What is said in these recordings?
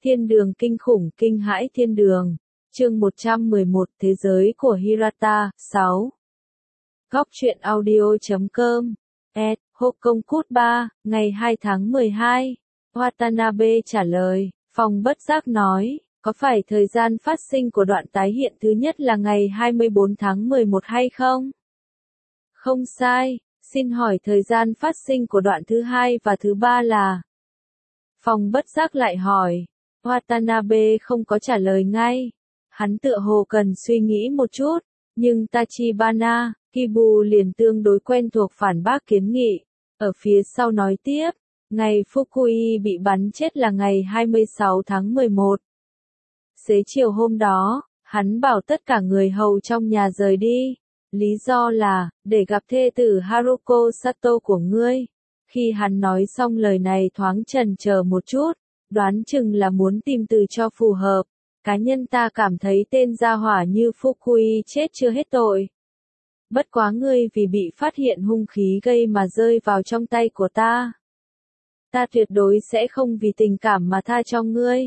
Thiên đường kinh khủng kinh hãi thiên đường. Chương 111 Thế giới của Hirata. 6. Góc truyện audio.com. Hokong Cút 3, ngày 2 tháng 12. Watanabe trả lời. Phong bất giác nói, có phải thời gian phát sinh của đoạn tái hiện thứ nhất là ngày 24 tháng 11 hay không? Không sai, xin hỏi thời gian phát sinh của đoạn thứ hai và thứ ba là? Phong bất giác lại hỏi. Watanabe không có trả lời ngay. Hắn tựa hồ cần suy nghĩ một chút, nhưng Tachibana, Kibu liền tương đối quen thuộc phản bác kiến nghị. Ở phía sau nói tiếp, ngày Fukui bị bắn chết là ngày 26 tháng 11. Xế chiều hôm đó, hắn bảo tất cả người hầu trong nhà rời đi. Lý do là, để gặp thê tử Haruko Sato của ngươi. Khi hắn nói xong lời này thoáng chần chờ một chút, đoán chừng là muốn tìm từ cho phù hợp. Cá nhân ta cảm thấy tên gia hỏa như Fukui chết chưa hết tội. Bất quá ngươi vì bị phát hiện hung khí gây mà rơi vào trong tay của ta. Ta tuyệt đối sẽ không vì tình cảm mà tha cho ngươi.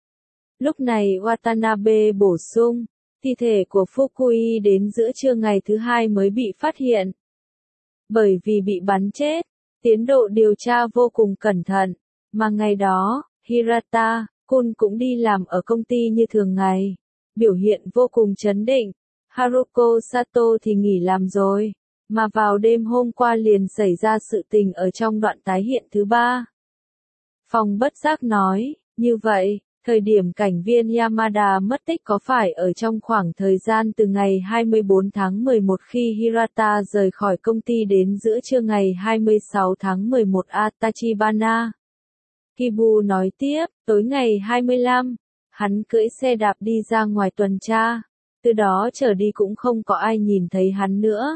Lúc này Watanabe bổ sung, thi thể của Fukui đến giữa trưa ngày thứ hai mới bị phát hiện. Bởi vì bị bắn chết, tiến độ điều tra vô cùng cẩn thận, mà ngày đó, Hirata Kun cũng đi làm ở công ty như thường ngày, biểu hiện vô cùng trấn định. Haruko Sato thì nghỉ làm rồi, mà vào đêm hôm qua liền xảy ra sự tình ở trong đoạn tái hiện thứ ba. Phong bất giác nói, như vậy, thời điểm cảnh viên Yamada mất tích có phải ở trong khoảng thời gian từ ngày 24 tháng 11 khi Hirata rời khỏi công ty đến giữa trưa ngày 26 tháng 11 a Tachibana? Kibu nói tiếp, tối ngày 25, hắn cưỡi xe đạp đi ra ngoài tuần tra, từ đó trở đi cũng không có ai nhìn thấy hắn nữa.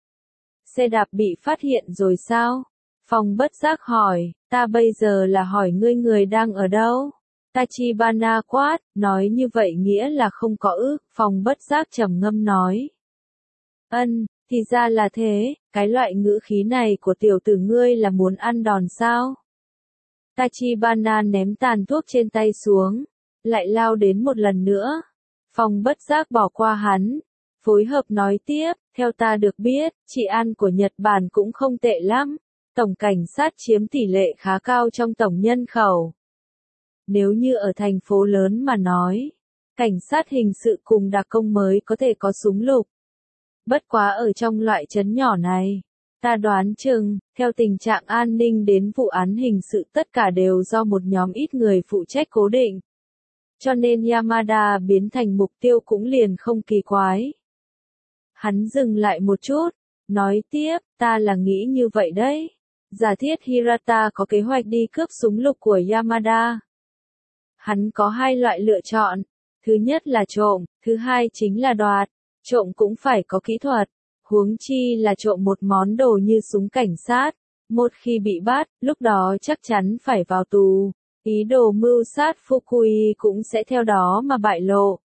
Xe đạp bị phát hiện rồi sao? Phong bất giác hỏi, ta bây giờ là hỏi ngươi người đang ở đâu? Tachibana quát, nói như vậy nghĩa là không có ư? Phong bất giác trầm ngâm nói. Thì ra là thế, cái loại ngữ khí này của tiểu tử ngươi là muốn ăn đòn sao? Tachibana ném tàn thuốc trên tay xuống, lại lao đến một lần nữa. Phong bất giác bỏ qua hắn, phối hợp nói tiếp, theo ta được biết, trị an của Nhật Bản cũng không tệ lắm, tổng cảnh sát chiếm tỷ lệ khá cao trong tổng nhân khẩu. Nếu như ở thành phố lớn mà nói, cảnh sát hình sự cùng đặc công mới có thể có súng lục. Bất quá ở trong loại trấn nhỏ này, ta đoán chừng, theo tình trạng an ninh đến vụ án hình sự tất cả đều do một nhóm ít người phụ trách cố định. Cho nên Yamada biến thành mục tiêu cũng liền không kỳ quái. Hắn dừng lại một chút, nói tiếp, ta là nghĩ như vậy đấy. Giả thiết Hirata có kế hoạch đi cướp súng lục của Yamada. Hắn có hai loại lựa chọn, thứ nhất là trộm, thứ hai chính là đoạt. Trộm cũng phải có kỹ thuật, huống chi là trộm một món đồ như súng cảnh sát. Một khi bị bắt, lúc đó chắc chắn phải vào tù. Ý đồ mưu sát Fukui cũng sẽ theo đó mà bại lộ.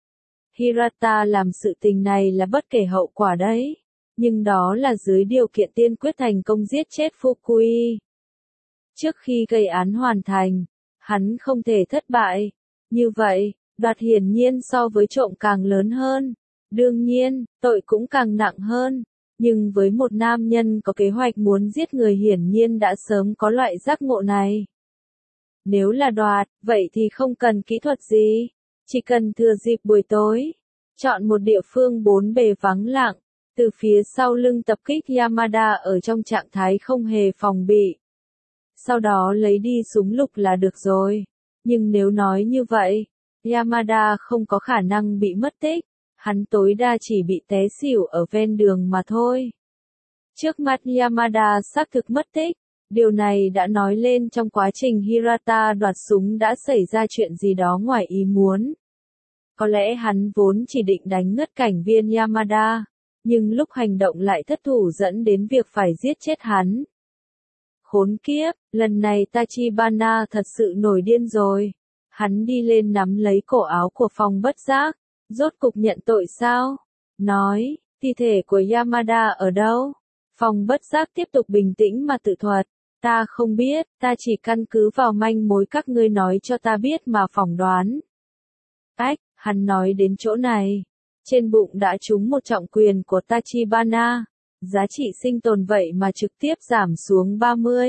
Hirata làm sự tình này là bất kể hậu quả đấy, nhưng đó là dưới điều kiện tiên quyết thành công giết chết Fukui. Trước khi gây án hoàn thành, hắn không thể thất bại. Như vậy, đoạt hiển nhiên so với trộm càng lớn hơn. Đương nhiên, tội cũng càng nặng hơn. Nhưng với một nam nhân có kế hoạch muốn giết người hiển nhiên đã sớm có loại giác ngộ này. Nếu là đoạt, vậy thì không cần kỹ thuật gì. Chỉ cần thừa dịp buổi tối, chọn một địa phương bốn bề vắng lặng, từ phía sau lưng tập kích Yamada ở trong trạng thái không hề phòng bị. Sau đó lấy đi súng lục là được rồi. Nhưng nếu nói như vậy, Yamada không có khả năng bị mất tích, hắn tối đa chỉ bị té xỉu ở ven đường mà thôi. Trước mắt Yamada xác thực mất tích. Điều này đã nói lên trong quá trình Hirata đoạt súng đã xảy ra chuyện gì đó ngoài ý muốn. Có lẽ hắn vốn chỉ định đánh ngất cảnh viên Yamada, nhưng lúc hành động lại thất thủ dẫn đến việc phải giết chết hắn. Khốn kiếp, lần này Tachibana thật sự nổi điên rồi. Hắn đi lên nắm lấy cổ áo của Phong bất giác, rốt cục nhận tội sao? Nói, thi thể của Yamada ở đâu? Phong bất giác tiếp tục bình tĩnh mà tự thuật. Ta không biết, ta chỉ căn cứ vào manh mối các ngươi nói cho ta biết mà phỏng đoán. Ách, hắn nói đến chỗ này. Trên bụng đã trúng một trọng quyền của Tachibana. Giá trị sinh tồn vậy mà trực tiếp giảm xuống 30.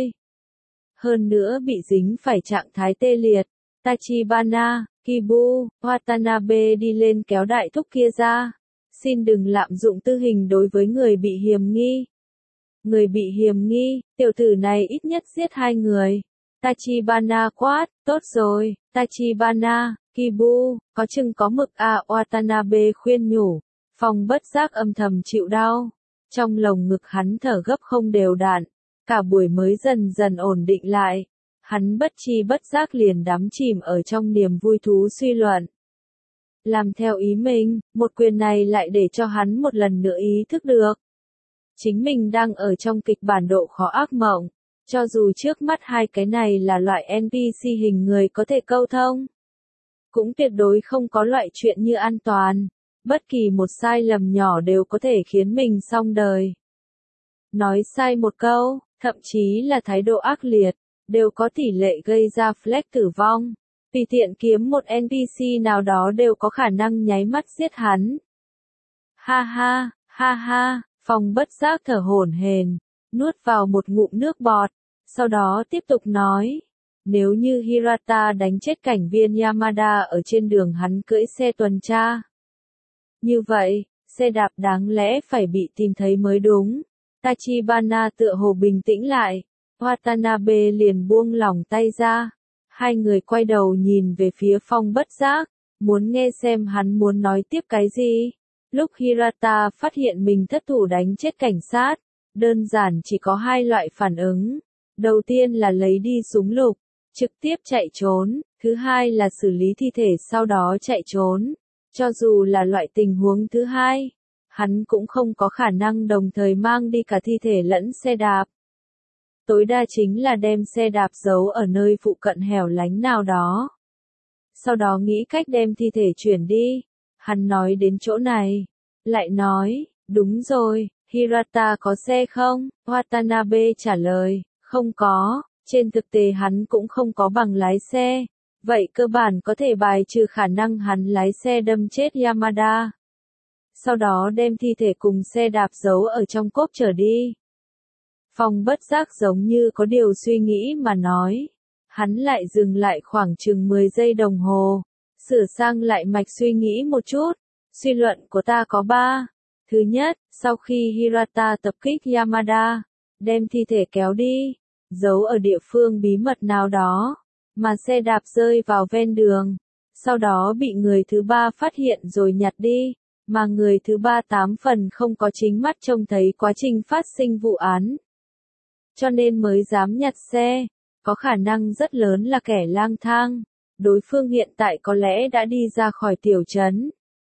Hơn nữa bị dính phải trạng thái tê liệt. Tachibana, Kibu, Watanabe đi lên kéo đại thúc kia ra. Xin đừng lạm dụng tư hình đối với người bị hiềm nghi. Người bị hiềm nghi, tiểu tử này ít nhất giết 2 người. Tachibana quát, tốt rồi, Tachibana, Kibu, có chừng có mực à, Watanabe khuyên nhủ. Phong bất giác âm thầm chịu đau. Trong lồng ngực hắn thở gấp không đều đặn. Cả buổi mới dần dần ổn định lại. Hắn bất chi bất giác liền đắm chìm ở trong niềm vui thú suy luận. Làm theo ý mình, một quyền này lại để cho hắn một lần nữa ý thức được. Chính mình đang ở trong kịch bản độ khó ác mộng. Cho dù trước mắt 2 cái này là loại NPC hình người có thể câu thông. Cũng tuyệt đối không có loại chuyện như an toàn. Bất kỳ một sai lầm nhỏ đều có thể khiến mình xong đời. Nói sai một câu, thậm chí là thái độ ác liệt, đều có tỷ lệ gây ra flag tử vong. Vì tiện kiếm một NPC nào đó đều có khả năng nháy mắt giết hắn. Ha ha, Phong bất giác thở hổn hển, nuốt vào một ngụm nước bọt, sau đó tiếp tục nói. Nếu như Hirata đánh chết cảnh viên Yamada ở trên đường hắn cưỡi xe tuần tra. Như vậy, xe đạp đáng lẽ phải bị tìm thấy mới đúng. Tachibana tựa hồ bình tĩnh lại. Watanabe liền buông lỏng tay ra. 2 người quay đầu nhìn về phía Phong bất giác, muốn nghe xem hắn muốn nói tiếp cái gì. Lúc Hirata phát hiện mình thất thủ đánh chết cảnh sát, đơn giản chỉ có 2 loại phản ứng. Đầu tiên là lấy đi súng lục, trực tiếp chạy trốn, thứ hai là xử lý thi thể sau đó chạy trốn. Cho dù là loại tình huống thứ hai, hắn cũng không có khả năng đồng thời mang đi cả thi thể lẫn xe đạp. Tối đa chính là đem xe đạp giấu ở nơi phụ cận hẻo lánh nào đó. Sau đó nghĩ cách đem thi thể chuyển đi. Hắn nói đến chỗ này. Lại nói, đúng rồi, Hirata có xe không? Watanabe trả lời, không có, trên thực tế hắn cũng không có bằng lái xe. Vậy cơ bản có thể bài trừ khả năng hắn lái xe đâm chết Yamada. Sau đó đem thi thể cùng xe đạp giấu ở trong cốp chở đi. Phong bất giác giống như có điều suy nghĩ mà nói. Hắn lại dừng lại khoảng chừng 10 giây đồng hồ. Sửa sang lại mạch suy nghĩ một chút. Suy luận của ta có 3. Thứ nhất, sau khi Hirata tập kích Yamada, đem thi thể kéo đi, giấu ở địa phương bí mật nào đó, mà xe đạp rơi vào ven đường. Sau đó bị người thứ 3 phát hiện rồi nhặt đi, mà người thứ 3 8 phần không có chính mắt trông thấy quá trình phát sinh vụ án. Cho nên mới dám nhặt xe, có khả năng rất lớn là kẻ lang thang. Đối phương hiện tại có lẽ đã đi ra khỏi tiểu trấn.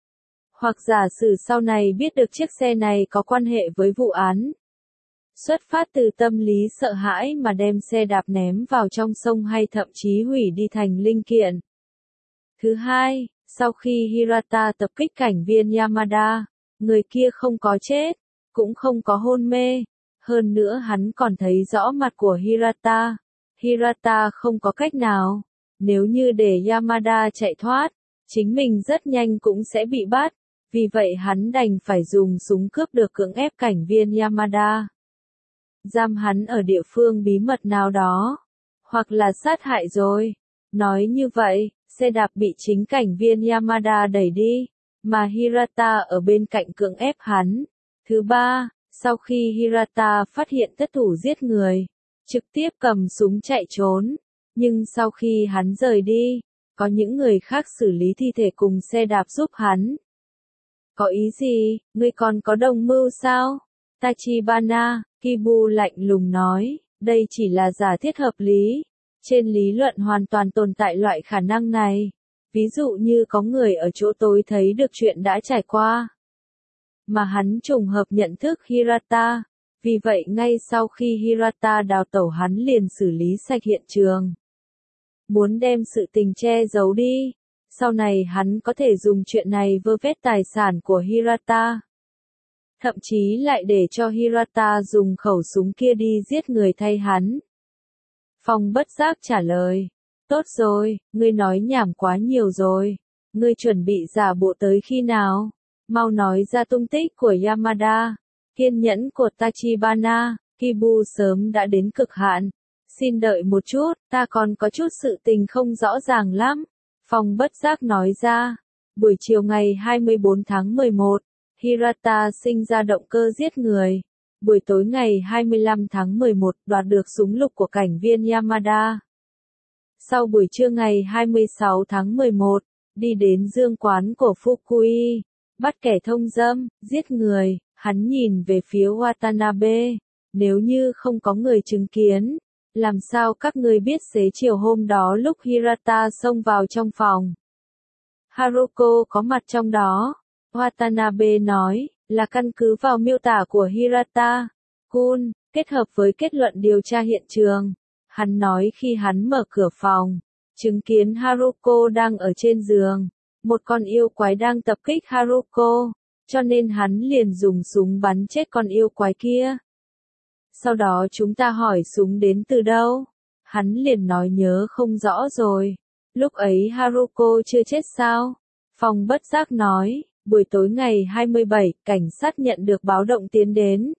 Hoặc giả sử sau này biết được chiếc xe này có quan hệ với vụ án. Xuất phát từ tâm lý sợ hãi mà đem xe đạp ném vào trong sông hay thậm chí hủy đi thành linh kiện. Thứ hai, sau khi Hirata tập kích cảnh viên Yamada, người kia không có chết, cũng không có hôn mê. Hơn nữa hắn còn thấy rõ mặt của Hirata. Hirata không có cách nào. Nếu như để Yamada chạy thoát, chính mình rất nhanh cũng sẽ bị bắt. Vì vậy hắn đành phải dùng súng cướp được cưỡng ép cảnh viên Yamada. Giam hắn ở địa phương bí mật nào đó. Hoặc là sát hại rồi. Nói như vậy, xe đạp bị chính cảnh viên Yamada đẩy đi. Mà Hirata ở bên cạnh cưỡng ép hắn. Thứ ba, sau khi Hirata phát hiện thất thủ giết người, trực tiếp cầm súng chạy trốn. Nhưng sau khi hắn rời đi, có những người khác xử lý thi thể cùng xe đạp giúp hắn. Có ý gì, ngươi còn có đồng mưu sao? Tachibana, Kibu lạnh lùng nói, đây chỉ là giả thiết hợp lý. Trên lý luận hoàn toàn tồn tại loại khả năng này. Ví dụ như có người ở chỗ tối thấy được chuyện đã trải qua. Mà hắn trùng hợp nhận thức Hirata. Vì vậy ngay sau khi Hirata đào tẩu hắn liền xử lý sạch hiện trường. Muốn đem sự tình che giấu đi. Sau này hắn có thể dùng chuyện này vơ vét tài sản của Hirata. Thậm chí lại để cho Hirata dùng khẩu súng kia đi giết người thay hắn. Phong bất giác trả lời. Tốt rồi, ngươi nói nhảm quá nhiều rồi. Ngươi chuẩn bị giả bộ tới khi nào? Mau nói ra tung tích của Yamada. Kiên nhẫn của Tachibana, Kibu sớm đã đến cực hạn. Xin đợi một chút, ta còn có chút sự tình không rõ ràng lắm. Phong bất giác nói ra. Buổi chiều ngày 24 tháng 11, Hirata sinh ra động cơ giết người. Buổi tối ngày 25 tháng 11 đoạt được súng lục của cảnh viên Yamada. Sau buổi trưa ngày 26 tháng 11, đi đến dương quán của Fukui, bắt kẻ thông dâm, giết người, hắn nhìn về phía Watanabe. Nếu như không có người chứng kiến, làm sao các ngươi biết xế chiều hôm đó lúc Hirata xông vào trong phòng? Haruko có mặt trong đó. Watanabe nói, là căn cứ vào miêu tả của Hirata Kun, kết hợp với kết luận điều tra hiện trường. Hắn nói khi hắn mở cửa phòng, chứng kiến Haruko đang ở trên giường, một con yêu quái đang tập kích Haruko, cho nên hắn liền dùng súng bắn chết con yêu quái kia. Sau đó chúng ta hỏi súng đến từ đâu? Hắn liền nói nhớ không rõ rồi. Lúc ấy Haruko chưa chết sao? Phong bất giác nói, buổi tối ngày 27, cảnh sát nhận được báo động tiến đến.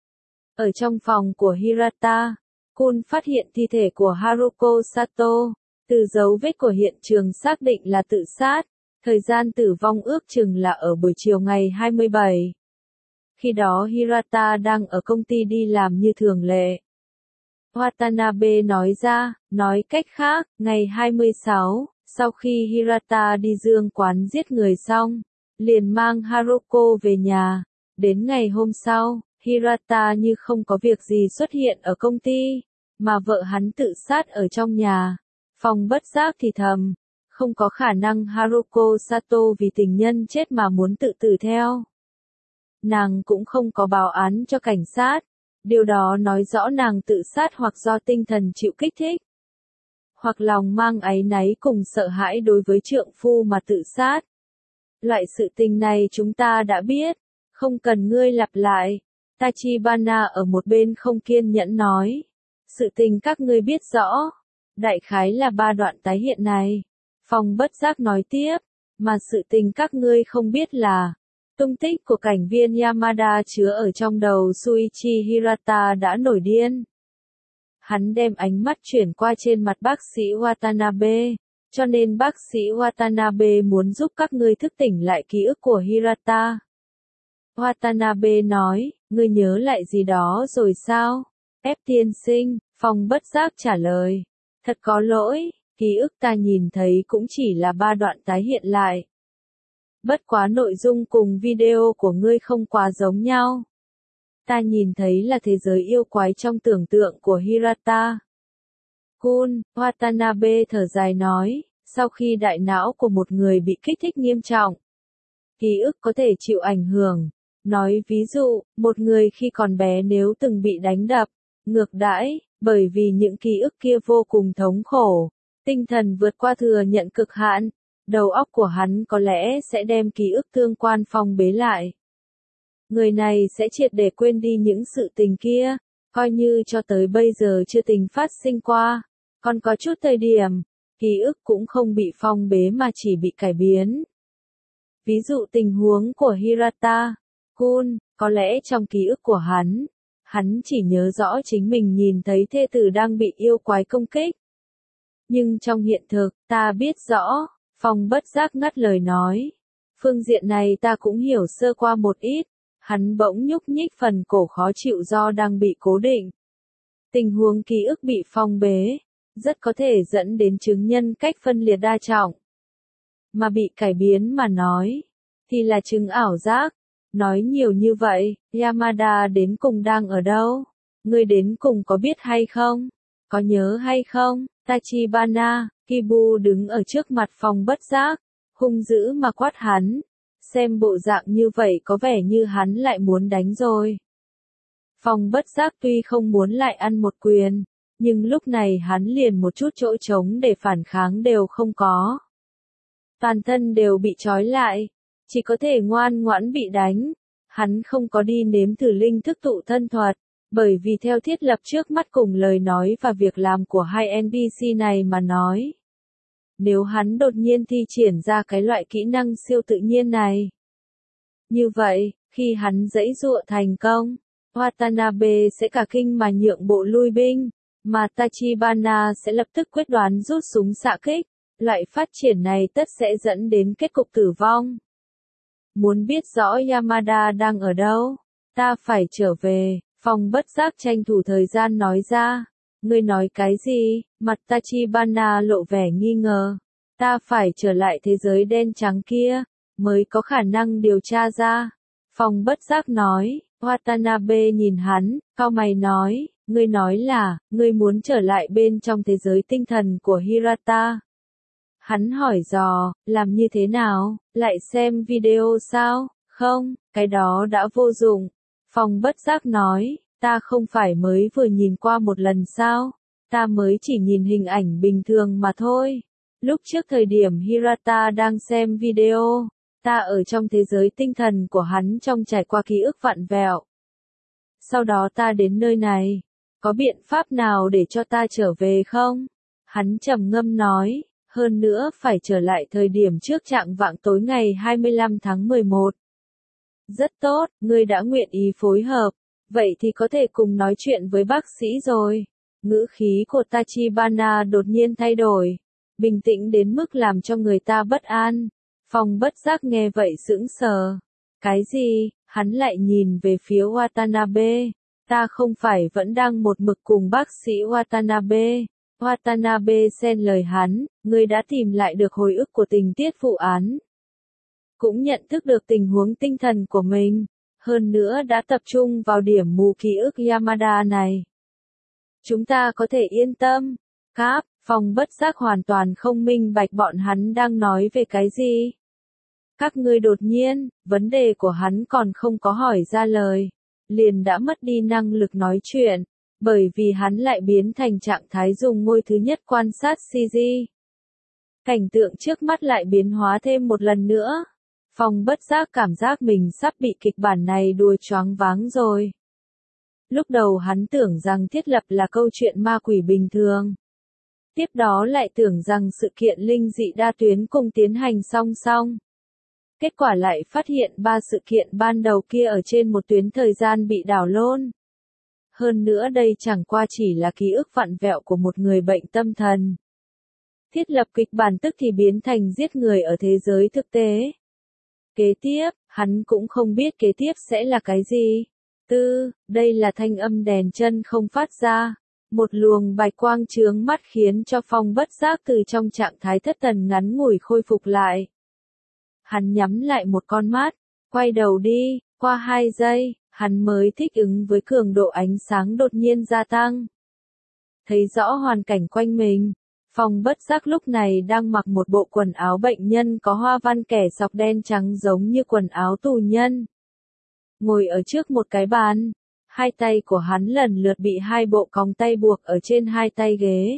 Ở trong phòng của Hirata Kun phát hiện thi thể của Haruko Sato. Từ dấu vết của hiện trường xác định là tự sát. Thời gian tử vong ước chừng là ở buổi chiều ngày 27. Khi đó Hirata đang ở công ty đi làm như thường lệ. Watanabe nói ra, nói cách khác, ngày 26, sau khi Hirata đi dương quán giết người xong, liền mang Haruko về nhà. Đến ngày hôm sau, Hirata như không có việc gì xuất hiện ở công ty, mà vợ hắn tự sát ở trong nhà. Phong bất giác thì thầm, không có khả năng Haruko Sato vì tình nhân chết mà muốn tự tử theo. Nàng cũng không có báo án cho cảnh sát. Điều đó nói rõ nàng tự sát hoặc do tinh thần chịu kích thích, hoặc lòng mang áy náy cùng sợ hãi đối với trượng phu mà tự sát. Loại sự tình này chúng ta đã biết, không cần ngươi lặp lại. Tachibana ở một bên không kiên nhẫn nói. Sự tình các ngươi biết rõ, đại khái là 3 đoạn tái hiện này. Phong bất giác nói tiếp, mà sự tình các ngươi không biết là, tung tích của cảnh viên Yamada chứa ở trong đầu Shuichi Hirata đã nổi điên. Hắn đem ánh mắt chuyển qua trên mặt bác sĩ Watanabe, cho nên bác sĩ Watanabe muốn giúp các ngươi thức tỉnh lại ký ức của Hirata. Watanabe nói, ngươi nhớ lại gì đó rồi sao? Ép tiên sinh, Phong bất giác trả lời. Thật có lỗi, ký ức ta nhìn thấy cũng chỉ là 3 đoạn tái hiện lại. Bất quá nội dung cùng video của ngươi không quá giống nhau. Ta nhìn thấy là thế giới yêu quái trong tưởng tượng của Hirata Kun. Watanabe thở dài nói, sau khi đại não của một người bị kích thích nghiêm trọng, ký ức có thể chịu ảnh hưởng. Nói ví dụ, một người khi còn bé nếu từng bị đánh đập, ngược đãi, bởi vì những ký ức kia vô cùng thống khổ, tinh thần vượt qua thừa nhận cực hạn, đầu óc của hắn có lẽ sẽ đem ký ức tương quan phong bế lại. Người này sẽ triệt để quên đi những sự tình kia, coi như cho tới bây giờ chưa từng phát sinh qua. Còn có chút thời điểm, ký ức cũng không bị phong bế mà chỉ bị cải biến. Ví dụ tình huống của Hirata Kun, có lẽ trong ký ức của hắn chỉ nhớ rõ chính mình nhìn thấy thê tử đang bị yêu quái công kích. Nhưng trong hiện thực, ta biết rõ, Phong bất giác ngắt lời nói. Phương diện này ta cũng hiểu sơ qua một ít. Hắn bỗng nhúc nhích phần cổ khó chịu do đang bị cố định. Tình huống ký ức bị phong bế, rất có thể dẫn đến chứng nhân cách phân liệt đa trọng. Mà bị cải biến mà nói, thì là chứng ảo giác. Nói nhiều như vậy, Yamada đến cùng đang ở đâu? Ngươi đến cùng có biết hay không? Có nhớ hay không? Tachibana, Kibu đứng ở trước mặt Phong bất giác, hung dữ mà quát hắn. Xem bộ dạng như vậy có vẻ như hắn lại muốn đánh rồi. Phong bất giác tuy không muốn lại ăn một quyền, nhưng lúc này hắn liền một chút chỗ trống để phản kháng đều không có. Toàn thân đều bị trói lại, chỉ có thể ngoan ngoãn bị đánh. Hắn không có đi nếm thử linh thức tụ thân thuật, Bởi vì theo thiết lập trước mắt cùng lời nói và việc làm của hai NPC này mà nói. Nếu hắn đột nhiên thi triển ra cái loại kỹ năng siêu tự nhiên này. Như vậy, khi hắn giãy giụa thành công, Watanabe sẽ cả kinh mà nhượng bộ lui binh, mà Tachibana sẽ lập tức quyết đoán rút súng xạ kích. Loại phát triển này tất sẽ dẫn đến kết cục tử vong. Muốn biết rõ Yamada đang ở đâu? Ta phải trở về, Phong bất giác tranh thủ thời gian nói ra. Ngươi nói cái gì? Mặt Tachibana lộ vẻ nghi ngờ. Ta phải trở lại thế giới đen trắng kia, mới có khả năng điều tra ra. Phong bất giác nói, Watanabe nhìn hắn, cau mày nói, ngươi nói là, ngươi muốn trở lại bên trong thế giới tinh thần của Hirata. Hắn hỏi dò, làm như thế nào, lại xem video sao, không, cái đó đã vô dụng. Phong bất giác nói, ta không phải mới vừa nhìn qua một lần sao, ta mới chỉ nhìn hình ảnh bình thường mà thôi. Lúc trước thời điểm Hirata đang xem video, ta ở trong thế giới tinh thần của hắn trong trải qua ký ức vặn vẹo. Sau đó ta đến nơi này, có biện pháp nào để cho ta trở về không? Hắn trầm ngâm nói, hơn nữa phải trở lại thời điểm trước trạng vạng tối ngày 25 tháng 11. Rất tốt, ngươi đã nguyện ý phối hợp, vậy thì có thể cùng nói chuyện với bác sĩ rồi. Ngữ khí của Tachibana đột nhiên thay đổi, bình tĩnh đến mức làm cho người ta bất an. Phong bất giác nghe vậy sững sờ. Cái gì? Hắn lại nhìn về phía Watanabe. Ta không phải vẫn đang một mực cùng bác sĩ Watanabe. Watanabe xen lời hắn, ngươi đã tìm lại được hồi ức của tình tiết vụ án. Cũng nhận thức được tình huống tinh thần của mình. Hơn nữa đã tập trung vào điểm mù ký ức Yamada này. Chúng ta có thể yên tâm. Cáp, Phong bất giác hoàn toàn không minh bạch bọn hắn đang nói về cái gì. Các ngươi đột nhiên, vấn đề của hắn còn không có hỏi ra lời. Liền đã mất đi năng lực nói chuyện. Bởi vì hắn lại biến thành trạng thái dùng ngôi thứ nhất quan sát CG. Cảnh tượng trước mắt lại biến hóa thêm một lần nữa. Phong bất giác cảm giác mình sắp bị kịch bản này đùa choáng váng rồi. Lúc đầu hắn tưởng rằng thiết lập là câu chuyện ma quỷ bình thường. Tiếp đó lại tưởng rằng sự kiện linh dị đa tuyến cùng tiến hành song song. Kết quả lại phát hiện 3 sự kiện ban đầu kia ở trên một tuyến thời gian bị đảo lộn. Hơn nữa đây chẳng qua chỉ là ký ức vặn vẹo của một người bệnh tâm thần. Thiết lập kịch bản tức thì biến thành giết người ở thế giới thực tế. Kế tiếp, hắn cũng không biết kế tiếp sẽ là cái gì. Đây là thanh âm đèn chân không phát ra. Một luồng bạch quang chướng mắt khiến cho Phong bất giác từ trong trạng thái thất thần ngắn ngủi khôi phục lại. Hắn nhắm lại một con mắt, quay đầu đi, qua 2 giây, hắn mới thích ứng với cường độ ánh sáng đột nhiên gia tăng. Thấy rõ hoàn cảnh quanh mình, Phong bất giác lúc này đang mặc một bộ quần áo bệnh nhân có hoa văn kẻ sọc đen trắng giống như quần áo tù nhân. Ngồi ở trước một cái bàn, hai tay của hắn lần lượt bị 2 bộ còng tay buộc ở trên 2 tay ghế.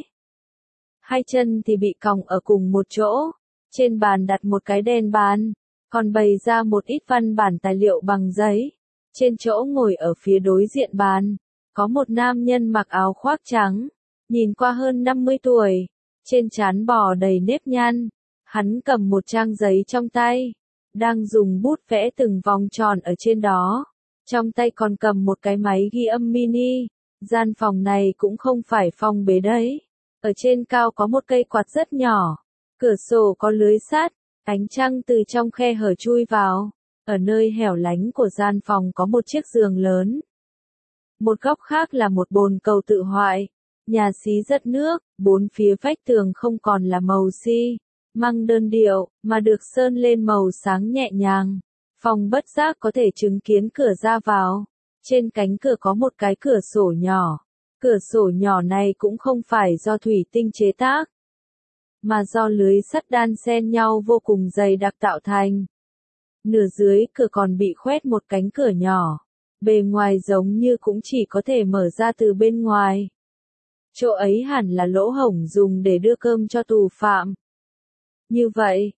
2 chân thì bị còng ở cùng một chỗ, trên bàn đặt một cái đèn bàn, còn bày ra một ít văn bản tài liệu bằng giấy. Trên chỗ ngồi ở phía đối diện bàn, có một nam nhân mặc áo khoác trắng, nhìn qua hơn 50 tuổi, trên trán bò đầy nếp nhăn. Hắn cầm một trang giấy trong tay, đang dùng bút vẽ từng vòng tròn ở trên đó. Trong tay còn cầm một cái máy ghi âm mini. Gian phòng này cũng không phải phòng bế đấy. Ở trên cao có một cây quạt rất nhỏ. Cửa sổ có lưới sắt, ánh trăng từ trong khe hở chui vào. Ở nơi hẻo lánh của gian phòng có một chiếc giường lớn. Một góc khác là một bồn cầu tự hoại. Nhà xí rất nước, 4 phía vách tường không còn là màu xi măng đơn điệu, mà được sơn lên màu sáng nhẹ nhàng. Phong bất giác có thể chứng kiến cửa ra vào. Trên cánh cửa có một cái cửa sổ nhỏ. Cửa sổ nhỏ này cũng không phải do thủy tinh chế tác, mà do lưới sắt đan xen nhau vô cùng dày đặc tạo thành. Nửa dưới cửa còn bị khoét một cánh cửa nhỏ. Bề ngoài giống như cũng chỉ có thể mở ra từ bên ngoài. Chỗ ấy hẳn là lỗ hổng dùng để đưa cơm cho tù phạm. Như vậy,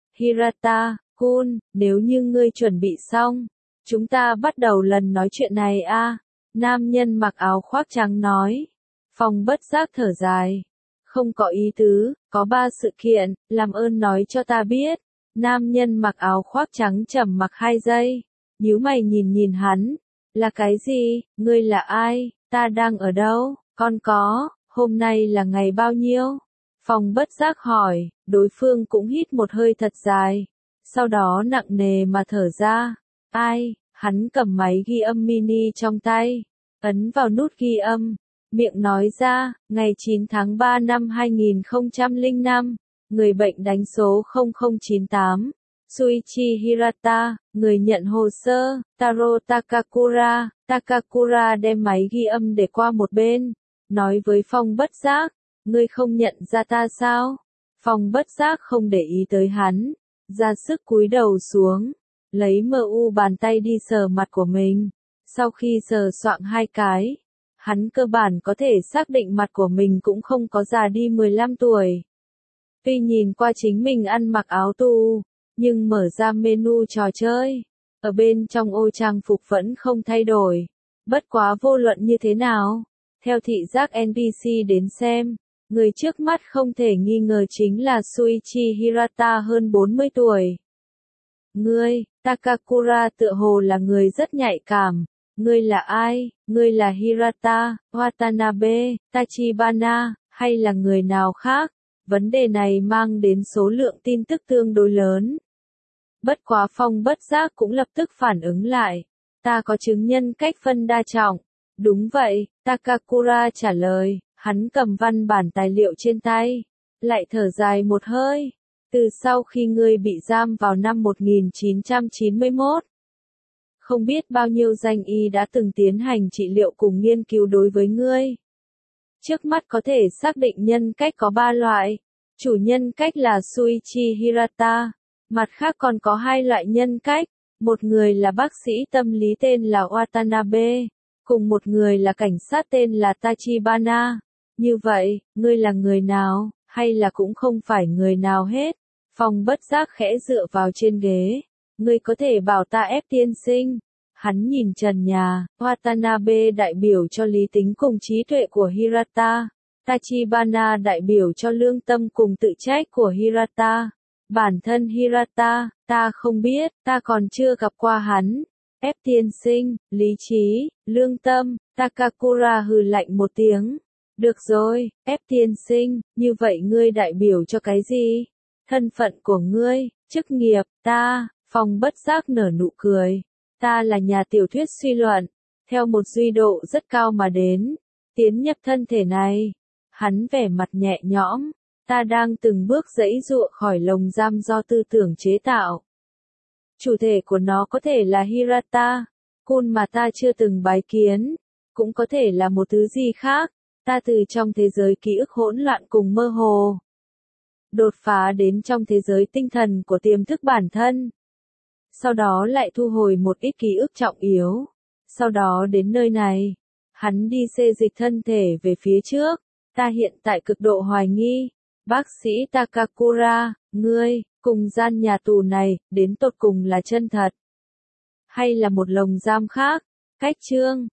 Hirata-kun, nếu như ngươi chuẩn bị xong, chúng ta bắt đầu lần nói chuyện này a. Nam nhân mặc áo khoác trắng nói. Phong bất giác thở dài. Không có ý tứ, có 3 sự kiện, làm ơn nói cho ta biết. Nam nhân mặc áo khoác trắng trầm mặc 2 giây. Nhíu mày nhìn nhìn hắn. Là cái gì? Ngươi là ai? Ta đang ở đâu? Con có, hôm nay là ngày bao nhiêu? Phong bất giác hỏi, đối phương cũng hít một hơi thật dài. Sau đó nặng nề mà thở ra. Ai? Hắn cầm máy ghi âm mini trong tay. Ấn vào nút ghi âm. Miệng nói ra, ngày 9 tháng 3 năm 2005, người bệnh đánh số 0098. Suichi Hirata, người nhận hồ sơ, Taro Takakura. Takakura đem máy ghi âm để qua một bên. Nói với Phong bất giác, ngươi không nhận ra ta sao? Phong bất giác không để ý tới hắn. Ra sức cúi đầu xuống. Lấy MU bàn tay đi sờ mặt của mình. Sau khi sờ soạng 2 cái, hắn cơ bản có thể xác định mặt của mình cũng không có già đi 15 tuổi. Tuy nhìn qua chính mình ăn mặc áo tu, nhưng mở ra menu trò chơi, ở bên trong ô trang phục vẫn không thay đổi. Bất quá vô luận như thế nào, theo thị giác NPC đến xem, người trước mắt không thể nghi ngờ chính là Suichi Hirata hơn 40 tuổi. Ngươi, Takakura tựa hồ là người rất nhạy cảm. Ngươi là ai? Ngươi là Hirata, Watanabe, Tachibana, hay là người nào khác? Vấn đề này mang đến số lượng tin tức tương đối lớn. Bất quá Phong bất giác cũng lập tức phản ứng lại. Ta có chứng nhân cách phân đa trọng. Đúng vậy, Takakura trả lời, hắn cầm văn bản tài liệu trên tay. Lại thở dài một hơi. Từ sau khi ngươi bị giam vào năm 1991, không biết bao nhiêu danh y đã từng tiến hành trị liệu cùng nghiên cứu đối với ngươi. Trước mắt có thể xác định nhân cách có 3 loại. Chủ nhân cách là Suichi Hirata. Mặt khác còn có 2 loại nhân cách. Một người là bác sĩ tâm lý tên là Watanabe. Cùng một người là cảnh sát tên là Tachibana. Như vậy, ngươi là người nào, hay là cũng không phải người nào hết? Phong bất giác khẽ dựa vào trên ghế. Ngươi có thể bảo ta ép tiên sinh. Hắn nhìn trần nhà, Watanabe đại biểu cho lý tính cùng trí tuệ của Hirata. Tachibana đại biểu cho lương tâm cùng tự trách của Hirata. Bản thân Hirata, ta không biết, ta còn chưa gặp qua hắn. Ép tiên sinh, lý trí, lương tâm, Takakura hừ lạnh một tiếng. Được rồi, ép tiên sinh, như vậy ngươi đại biểu cho cái gì? Thân phận của ngươi, chức nghiệp, ta, Phong bất giác nở nụ cười. Ta là nhà tiểu thuyết suy luận, theo một duy độ rất cao mà đến, tiến nhập thân thể này. Hắn vẻ mặt nhẹ nhõm, ta đang từng bước giãy giụa khỏi lồng giam do tư tưởng chế tạo. Chủ thể của nó có thể là Hirata, Kun mà ta chưa từng bái kiến, cũng có thể là một thứ gì khác, ta từ trong thế giới ký ức hỗn loạn cùng mơ hồ. Đột phá đến trong thế giới tinh thần của tiềm thức bản thân. Sau đó lại thu hồi một ít ký ức trọng yếu. Sau đó đến nơi này. Hắn đi xê dịch thân thể về phía trước. Ta hiện tại cực độ hoài nghi. Bác sĩ Takakura, ngươi, cùng gian nhà tù này, đến tột cùng là chân thật. Hay là một lồng giam khác? Cách chương